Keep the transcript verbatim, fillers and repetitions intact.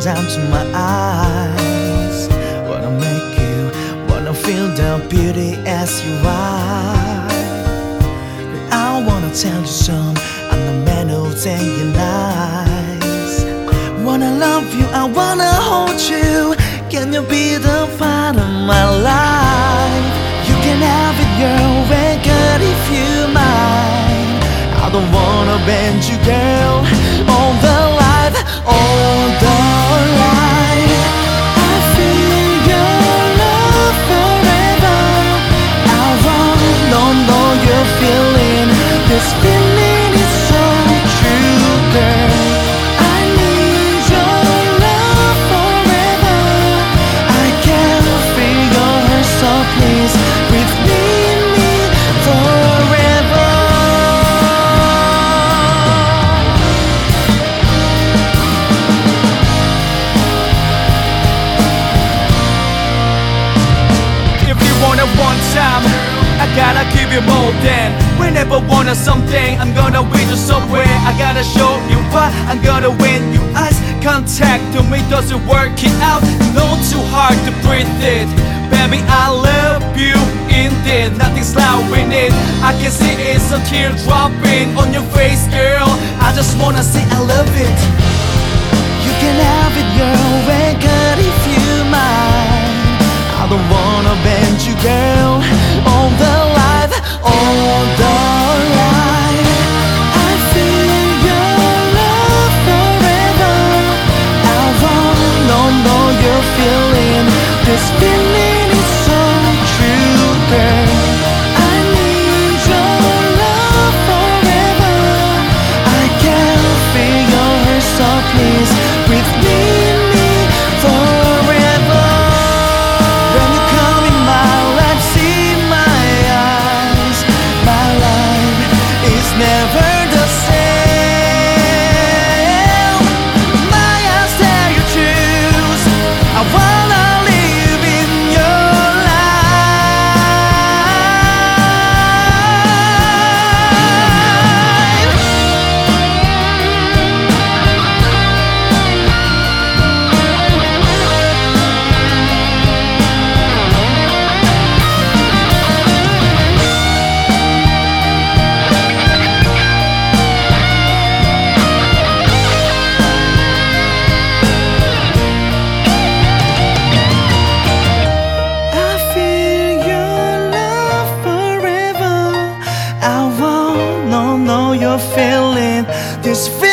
down to my eyes. Wanna make you, wanna feel the beauty as you are. But I wanna tell you some, I'm the man who'll day and nights. Wanna love you, I wanna hold you. Can you be the part of my life? You can have it your way, girl, if you mind. I don't wanna bend you, girl, all the life, all the life. I feel your love forever. I wanna know you're feeling this feeling is so true, girl. I need your love forever. I can feel your hurt, so please breathe me, me forever. One time, I gotta give you more than whenever wanted something, I'm gonna win you somewhere. I gotta show you why I'm gonna win you. Eyes contact to me doesn't work it out. No, too hard to breathe it. Baby, I love you indeed. Nothing's slowing it. I can see it's a tear dropping on your face, girl. I just wanna say I love it. You can have it your way, girl, if you mind. I don't wanna bend you, girl, all the life, all the life. I feel your love forever. I wanna know you're feeling this feeling is so true, girl. I need your love forever. I can feel your hurt, so please breathe me, me forever. When you come in my life, see my eyes. My life is never the same. My eyes tell you choose. I wanna live in your you're feeling this